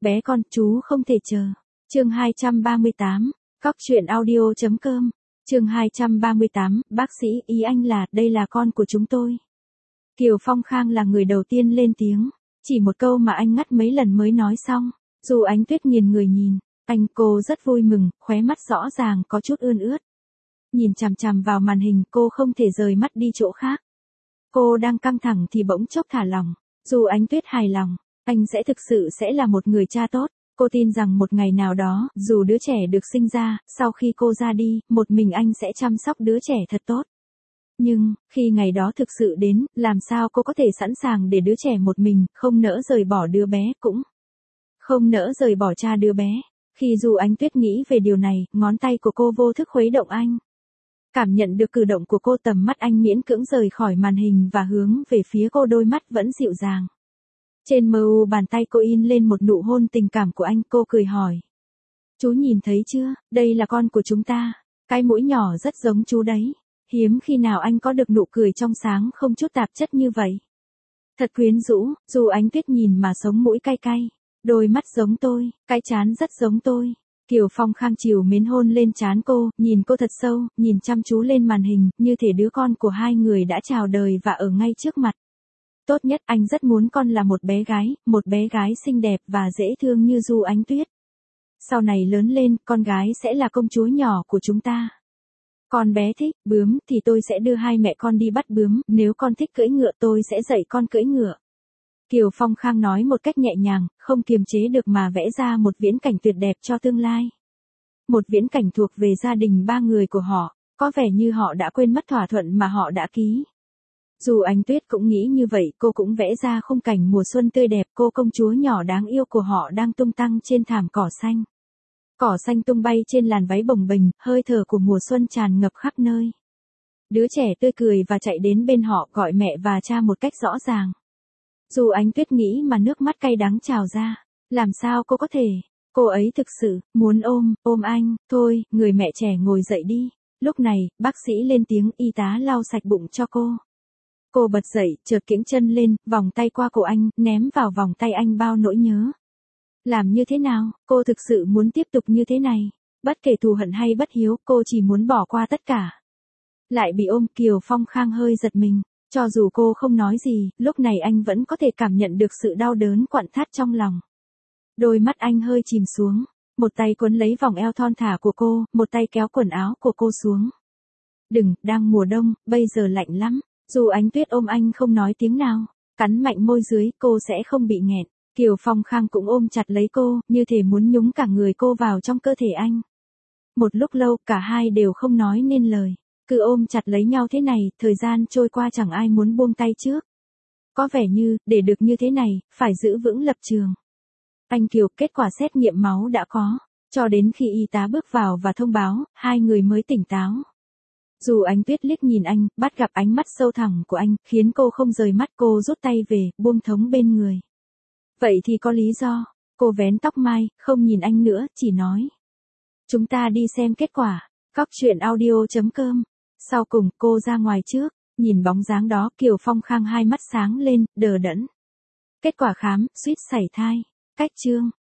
Bé con, chú không thể chờ. Chương 238, cóc.audio.com. Chương 238, bác sĩ, ý anh là, đây là con của chúng tôi. Kiều Phong Khang là người đầu tiên lên tiếng, chỉ một câu mà anh ngắt mấy lần mới nói xong. Dù Ánh Tuyết nghiền người nhìn, cô rất vui mừng, khóe mắt rõ ràng có chút ươn ướt. Nhìn chằm chằm vào màn hình, cô không thể rời mắt đi chỗ khác. Cô đang căng thẳng thì bỗng chốc thả lỏng. Dù Ánh Tuyết hài lòng, anh sẽ thực sự sẽ là một người cha tốt. Cô tin rằng một ngày nào đó, dù đứa trẻ được sinh ra, sau khi cô ra đi, một mình anh sẽ chăm sóc đứa trẻ thật tốt. Nhưng, khi ngày đó thực sự đến, làm sao cô có thể sẵn sàng để đứa trẻ một mình, không nỡ rời bỏ đứa bé cũng không nỡ rời bỏ cha đứa bé. Khi Dù Ánh Tuyết nghĩ về điều này, ngón tay của cô vô thức khuấy động anh. Cảm nhận được cử động của cô, tầm mắt anh miễn cưỡng rời khỏi màn hình và hướng về phía cô, đôi mắt vẫn dịu dàng. Trên mu bàn tay cô in lên một nụ hôn tình cảm của anh, cô cười hỏi. Chú nhìn thấy chưa, đây là con của chúng ta. Cái mũi nhỏ rất giống chú đấy. Hiếm khi nào anh có được nụ cười trong sáng không chút tạp chất như vậy. Thật quyến rũ, Dù Ánh Tuyết nhìn mà sống mũi cay cay. Đôi mắt giống tôi, cái trán rất giống tôi. Kiều Phong Khang chiều mến hôn lên trán cô, nhìn cô thật sâu, nhìn chăm chú lên màn hình, như thể đứa con của hai người đã chào đời và ở ngay trước mặt. Tốt nhất anh rất muốn con là một bé gái xinh đẹp và dễ thương như Dù Ánh Tuyết. Sau này lớn lên, con gái sẽ là công chúa nhỏ của chúng ta. Con bé thích bướm thì tôi sẽ đưa hai mẹ con đi bắt bướm, nếu con thích cưỡi ngựa tôi sẽ dạy con cưỡi ngựa. Kiều Phong Khang nói một cách nhẹ nhàng, không kiềm chế được mà vẽ ra một viễn cảnh tuyệt đẹp cho tương lai. Một viễn cảnh thuộc về gia đình ba người của họ, có vẻ như họ đã quên mất thỏa thuận mà họ đã ký. Dù Ánh Tuyết cũng nghĩ như vậy, cô cũng vẽ ra khung cảnh mùa xuân tươi đẹp, cô công chúa nhỏ đáng yêu của họ đang tung tăng trên thảm cỏ xanh. Cỏ xanh tung bay trên làn váy bồng bềnh, hơi thở của mùa xuân tràn ngập khắp nơi. Đứa trẻ tươi cười và chạy đến bên họ, gọi mẹ và cha một cách rõ ràng. Dù Ánh Tuyết nghĩ mà nước mắt cay đắng trào ra. Làm sao cô có thể? Cô ấy thực sự muốn ôm anh. Thôi, người mẹ trẻ ngồi dậy đi. Lúc này, bác sĩ lên tiếng, y tá lau sạch bụng cho cô. Cô bật dậy, chợt kiễng chân lên, vòng tay qua cổ anh, ném vào vòng tay anh bao nỗi nhớ. Làm như thế nào? Cô thực sự muốn tiếp tục như thế này. Bất kể thù hận hay bất hiếu, cô chỉ muốn bỏ qua tất cả. Lại bị ôm, Kiều Phong Khang hơi giật mình. Cho dù cô không nói gì, lúc này anh vẫn có thể cảm nhận được sự đau đớn quặn thắt trong lòng. Đôi mắt anh hơi chìm xuống. Một tay quấn lấy vòng eo thon thả của cô, một tay kéo quần áo của cô xuống. Đừng, đang mùa đông, bây giờ lạnh lắm. Dù Ánh Tuyết ôm anh không nói tiếng nào, cắn mạnh môi dưới, cô sẽ không bị nghẹn. Kiều Phong Khang cũng ôm chặt lấy cô, như thể muốn nhúng cả người cô vào trong cơ thể anh. Một lúc lâu, cả hai đều không nói nên lời. Cứ ôm chặt lấy nhau thế này, thời gian trôi qua chẳng ai muốn buông tay trước. Có vẻ như, để được như thế này, phải giữ vững lập trường. Anh Kiều, kết quả xét nghiệm máu đã có. Cho đến khi y tá bước vào và thông báo, hai người mới tỉnh táo. Dù Ánh Tuyết liếc nhìn anh, bắt gặp ánh mắt sâu thẳm của anh, khiến cô không rời mắt, cô rút tay về, buông thống bên người. Vậy thì có lý do. Cô vén tóc mai, không nhìn anh nữa, chỉ nói. Chúng ta đi xem kết quả. cóc.audio.com. Sau cùng, cô ra ngoài trước, nhìn bóng dáng đó, Kiều Phong Khang hai mắt sáng lên, đờ đẫn. Kết quả khám, suýt sảy thai. Cách chương.